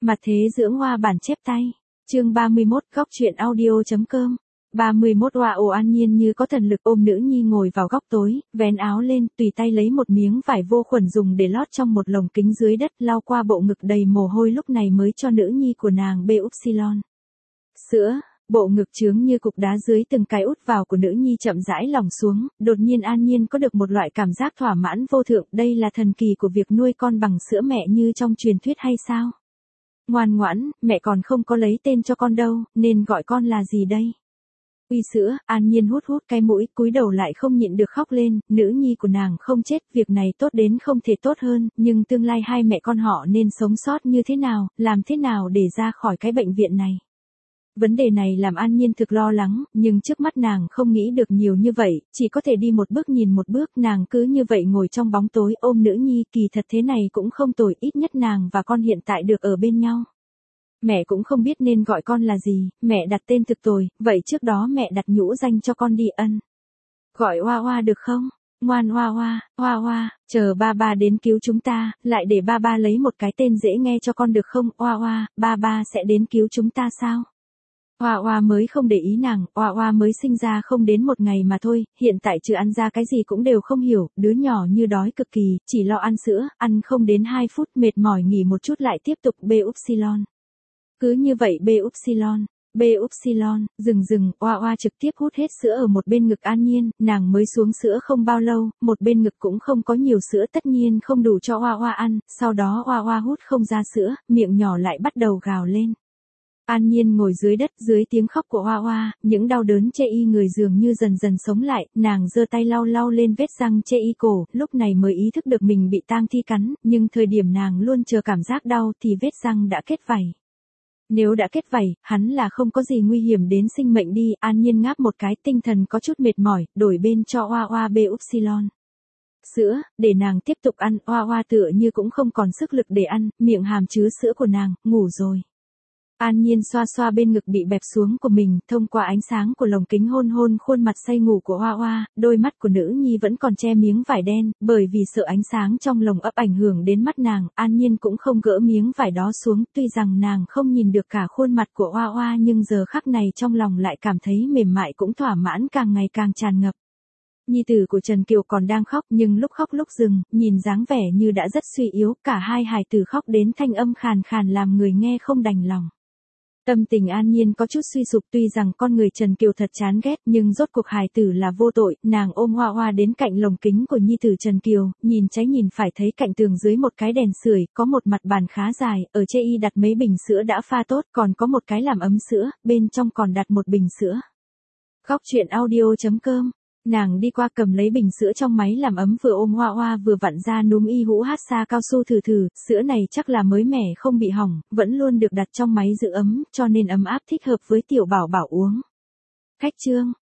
Mặt thế dưỡng hoa bản chép tay. Chương 31 góc truyện audio.com. 31 Hoa ồ An Nhiên như có thần lực ôm nữ nhi ngồi vào góc tối, vén áo lên, tùy tay lấy một miếng vải vô khuẩn dùng để lót trong một lồng kính dưới đất, lau qua bộ ngực đầy mồ hôi lúc này mới cho nữ nhi của nàng bê upsilon. Sữa, bộ ngực trướng như cục đá dưới từng cái út vào của nữ nhi chậm rãi lỏng xuống, đột nhiên An Nhiên có được một loại cảm giác thỏa mãn vô thượng, đây là thần kỳ của việc nuôi con bằng sữa mẹ như trong truyền thuyết hay sao? Ngoan ngoãn, mẹ còn không có lấy tên cho con đâu, nên gọi con là gì đây? Uy sữa, An Nhiên hút cái mũi, cúi đầu lại không nhịn được khóc lên, nữ nhi của nàng không chết, việc này tốt đến không thể tốt hơn, nhưng tương lai hai mẹ con họ nên sống sót như thế nào, làm thế nào để ra khỏi cái bệnh viện này? Vấn đề này làm An Nhiên thực lo lắng, nhưng trước mắt nàng không nghĩ được nhiều như vậy, chỉ có thể đi một bước nhìn một bước, nàng cứ như vậy ngồi trong bóng tối ôm nữ nhi, kỳ thật thế này cũng không tồi, ít nhất nàng và con hiện tại được ở bên nhau. Mẹ cũng không biết nên gọi con là gì, mẹ đặt tên thực tồi, vậy trước đó mẹ đặt nhũ danh cho con đi ân. Gọi Hoa Hoa được không? Ngoan Hoa Hoa, chờ ba đến cứu chúng ta, lại để ba lấy một cái tên dễ nghe cho con được không? Hoa Hoa, ba sẽ đến cứu chúng ta sao? Hoa Hoa mới không để ý nàng, Hoa Hoa mới sinh ra không đến một ngày mà thôi, hiện tại chưa ăn ra cái gì cũng đều không hiểu, đứa nhỏ như đói cực kỳ, chỉ lo ăn sữa, ăn không đến 2 phút mệt mỏi nghỉ một chút lại tiếp tục bê upsilon. Cứ như vậy bê upsilon, dừng, Hoa Hoa trực tiếp hút hết sữa ở một bên ngực An Nhiên, nàng mới xuống sữa không bao lâu, một bên ngực cũng không có nhiều sữa tất nhiên không đủ cho Hoa Hoa ăn, sau đó Hoa Hoa hút không ra sữa, miệng nhỏ lại bắt đầu gào lên. An Nhiên ngồi dưới đất, dưới tiếng khóc của Hoa Hoa, những đau đớn chê y người dường như dần dần sống lại, nàng giơ tay lau lên vết răng chê y cổ, lúc này mới ý thức được mình bị tang thi cắn, nhưng thời điểm nàng luôn chờ cảm giác đau thì vết răng đã kết vảy. Nếu đã kết vảy, hắn là không có gì nguy hiểm đến sinh mệnh đi, An Nhiên ngáp một cái, tinh thần có chút mệt mỏi, đổi bên cho Hoa Hoa bê upsilon. Sữa, để nàng tiếp tục ăn, Hoa Hoa tựa như cũng không còn sức lực để ăn, miệng hàm chứa sữa của nàng, ngủ rồi. An Nhiên xoa bên ngực bị bẹp xuống của mình, thông qua ánh sáng của lồng kính hôn khuôn mặt say ngủ của Hoa Hoa, đôi mắt của nữ nhi vẫn còn che miếng vải đen, bởi vì sợ ánh sáng trong lồng ấp ảnh hưởng đến mắt nàng, An Nhiên cũng không gỡ miếng vải đó xuống, tuy rằng nàng không nhìn được cả khuôn mặt của Hoa Hoa nhưng giờ khắc này trong lòng lại cảm thấy mềm mại cũng thỏa mãn càng ngày càng tràn ngập. Nhi tử của Trần Kiều còn đang khóc nhưng lúc khóc lúc dừng, nhìn dáng vẻ như đã rất suy yếu, cả hai hài tử khóc đến thanh âm khàn làm người nghe không đành lòng. Tâm tình An Nhiên có chút suy sụp, tuy rằng con người Trần Kiều thật chán ghét nhưng rốt cuộc hài tử là vô tội, nàng ôm Hoa Hoa đến cạnh lồng kính của nhi tử Trần Kiều, nhìn trái nhìn phải thấy cạnh tường dưới một cái đèn sưởi, có một mặt bàn khá dài, ở chê y đặt mấy bình sữa đã pha tốt, còn có một cái làm ấm sữa, bên trong còn đặt một bình sữa. Góc truyện audio.com. Nàng đi qua cầm lấy bình sữa trong máy làm ấm vừa ôm Hoa Hoa vừa vặn ra núm y hũ hát xa cao su thử, sữa này chắc là mới mẻ không bị hỏng, vẫn luôn được đặt trong máy giữ ấm, cho nên ấm áp thích hợp với tiểu bảo bảo uống. Khách trương,